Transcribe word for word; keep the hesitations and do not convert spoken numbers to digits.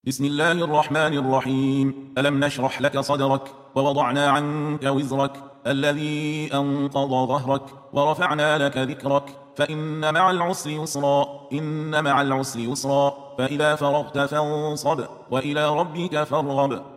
بسم الله الرحمن الرحيم. ألم نشرح لك صدرك ووضعنا عنك وزرك الذي أنقض ظهرك ورفعنا لك ذكرك فإن مع العسر يسرا إن مع العسر يسرا فإذا فرغت فانصب وإلى ربك فارغب.